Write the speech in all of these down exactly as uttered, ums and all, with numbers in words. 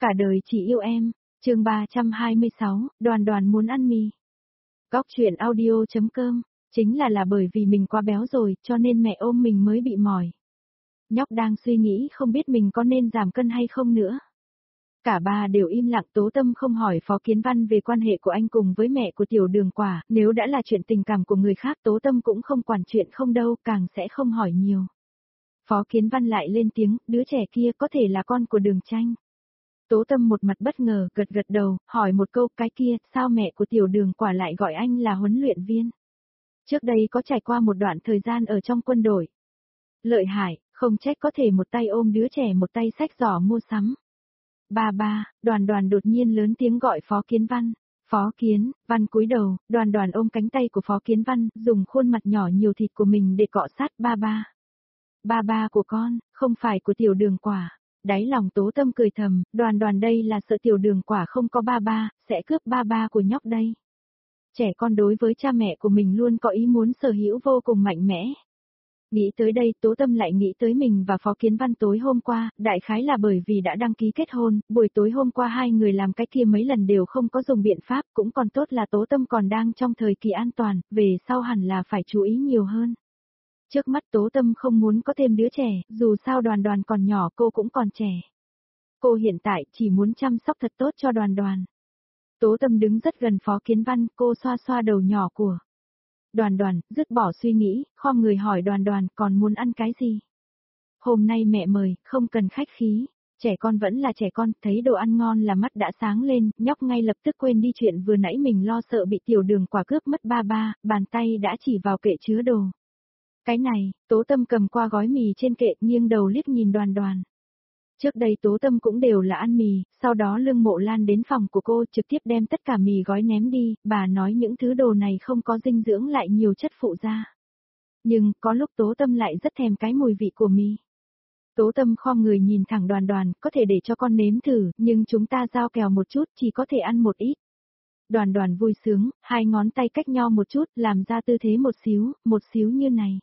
Cả đời chỉ yêu em, chương ba trăm hai mươi sáu, Đoàn Đoàn muốn ăn mì. Góc truyện audio chấm com, chính là là bởi vì mình quá béo rồi, cho nên mẹ ôm mình mới bị mỏi. Nhóc đang suy nghĩ không biết mình có nên giảm cân hay không nữa. Cả ba đều im lặng. Tố Tâm không hỏi Phó Kiến Văn về quan hệ của anh cùng với mẹ của Tiểu Đường Quả, nếu đã là chuyện tình cảm của người khác Tố Tâm cũng không quản chuyện không đâu, càng sẽ không hỏi nhiều. Phó Kiến Văn lại lên tiếng, đứa trẻ kia có thể là con của Đường Tranh. Tố Tâm một mặt bất ngờ, gật gật đầu, hỏi một câu, cái kia, sao mẹ của Tiểu Đường Quả lại gọi anh là huấn luyện viên? Trước đây có trải qua một đoạn thời gian ở trong quân đội. Lợi hại, không trách có thể một tay ôm đứa trẻ một tay xách giỏ mua sắm. Ba ba, Đoàn Đoàn đột nhiên lớn tiếng gọi Phó Kiến Văn. Phó Kiến, Văn cúi đầu, Đoàn Đoàn ôm cánh tay của Phó Kiến Văn, dùng khuôn mặt nhỏ nhiều thịt của mình để cọ sát ba ba. Ba ba của con, không phải của Tiểu Đường Quả. Đáy lòng Tố Tâm cười thầm, Đoàn Đoàn đây là sợ Tiểu Đường Quả không có ba ba, sẽ cướp ba ba của nhóc đây. Trẻ con đối với cha mẹ của mình luôn có ý muốn sở hữu vô cùng mạnh mẽ. Nghĩ tới đây Tố Tâm lại nghĩ tới mình và Phó Kiến Văn tối hôm qua, đại khái là bởi vì đã đăng ký kết hôn, buổi tối hôm qua hai người làm cái kia mấy lần đều không có dùng biện pháp, cũng còn tốt là Tố Tâm còn đang trong thời kỳ an toàn, về sau hẳn là phải chú ý nhiều hơn. Trước mắt Tố Tâm không muốn có thêm đứa trẻ, dù sao Đoàn Đoàn còn nhỏ cô cũng còn trẻ. Cô hiện tại chỉ muốn chăm sóc thật tốt cho Đoàn Đoàn. Tố Tâm đứng rất gần Phó Kiến Văn, cô xoa xoa đầu nhỏ của Đoàn Đoàn, dứt bỏ suy nghĩ, khom người hỏi Đoàn Đoàn còn muốn ăn cái gì? Hôm nay mẹ mời, không cần khách khí, trẻ con vẫn là trẻ con, thấy đồ ăn ngon là mắt đã sáng lên, nhóc ngay lập tức quên đi chuyện vừa nãy mình lo sợ bị Tiểu Đường Quả cướp mất ba ba, bàn tay đã chỉ vào kệ chứa đồ. Cái này, Tố Tâm cầm qua gói mì trên kệ, nghiêng đầu liếc nhìn Đoàn Đoàn. Trước đây Tố Tâm cũng đều là ăn mì, sau đó Lương Mộ Lan đến phòng của cô trực tiếp đem tất cả mì gói ném đi, bà nói những thứ đồ này không có dinh dưỡng lại nhiều chất phụ ra. Nhưng, có lúc Tố Tâm lại rất thèm cái mùi vị của mì. Tố Tâm khom người nhìn thẳng Đoàn Đoàn, có thể để cho con nếm thử, nhưng chúng ta giao kèo một chút, chỉ có thể ăn một ít. Đoàn Đoàn vui sướng, hai ngón tay cách nhau một chút, làm ra tư thế một xíu, một xíu như này.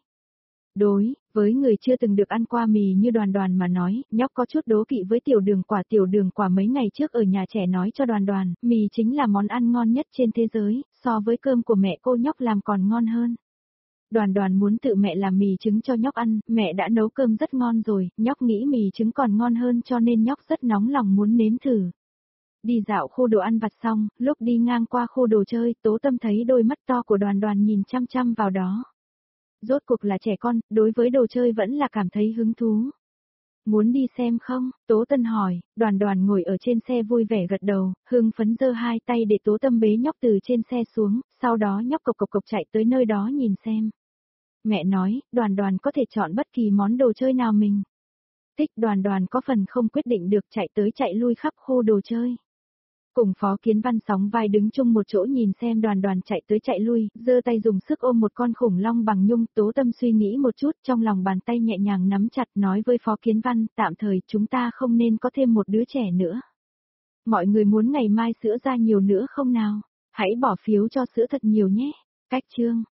Đối, với người chưa từng được ăn qua mì như Đoàn Đoàn mà nói, nhóc có chút đố kỵ với Tiểu Đường Quả. Tiểu Đường Quả mấy ngày trước ở nhà trẻ nói cho Đoàn Đoàn, mì chính là món ăn ngon nhất trên thế giới, so với cơm của mẹ cô nhóc làm còn ngon hơn. Đoàn Đoàn muốn tự mẹ làm mì trứng cho nhóc ăn, mẹ đã nấu cơm rất ngon rồi, nhóc nghĩ mì trứng còn ngon hơn cho nên nhóc rất nóng lòng muốn nếm thử. Đi dạo khu đồ ăn vặt xong, lúc đi ngang qua khu đồ chơi, Tố Tâm thấy đôi mắt to của Đoàn Đoàn nhìn chăm chăm vào đó. Rốt cuộc là trẻ con, đối với đồ chơi vẫn là cảm thấy hứng thú. Muốn đi xem không? Tố Tâm hỏi. Đoàn Đoàn ngồi ở trên xe vui vẻ gật đầu, hưng phấn giơ hai tay để Tố Tâm bế nhóc từ trên xe xuống, sau đó nhóc cộc cộc cộc chạy tới nơi đó nhìn xem. Mẹ nói, Đoàn Đoàn có thể chọn bất kỳ món đồ chơi nào mình thích. Đoàn Đoàn có phần không quyết định được, chạy tới chạy lui khắp khu đồ chơi. Cùng Phó Kiến Văn sóng vai đứng chung một chỗ nhìn xem Đoàn Đoàn chạy tới chạy lui, giơ tay dùng sức ôm một con khủng long bằng nhung. Tố Tâm suy nghĩ một chút, trong lòng bàn tay nhẹ nhàng nắm chặt, nói với Phó Kiến Văn, tạm thời chúng ta không nên có thêm một đứa trẻ nữa. Mọi người muốn ngày mai sữa ra nhiều nữa không nào? Hãy bỏ phiếu cho sữa thật nhiều nhé. Cách chương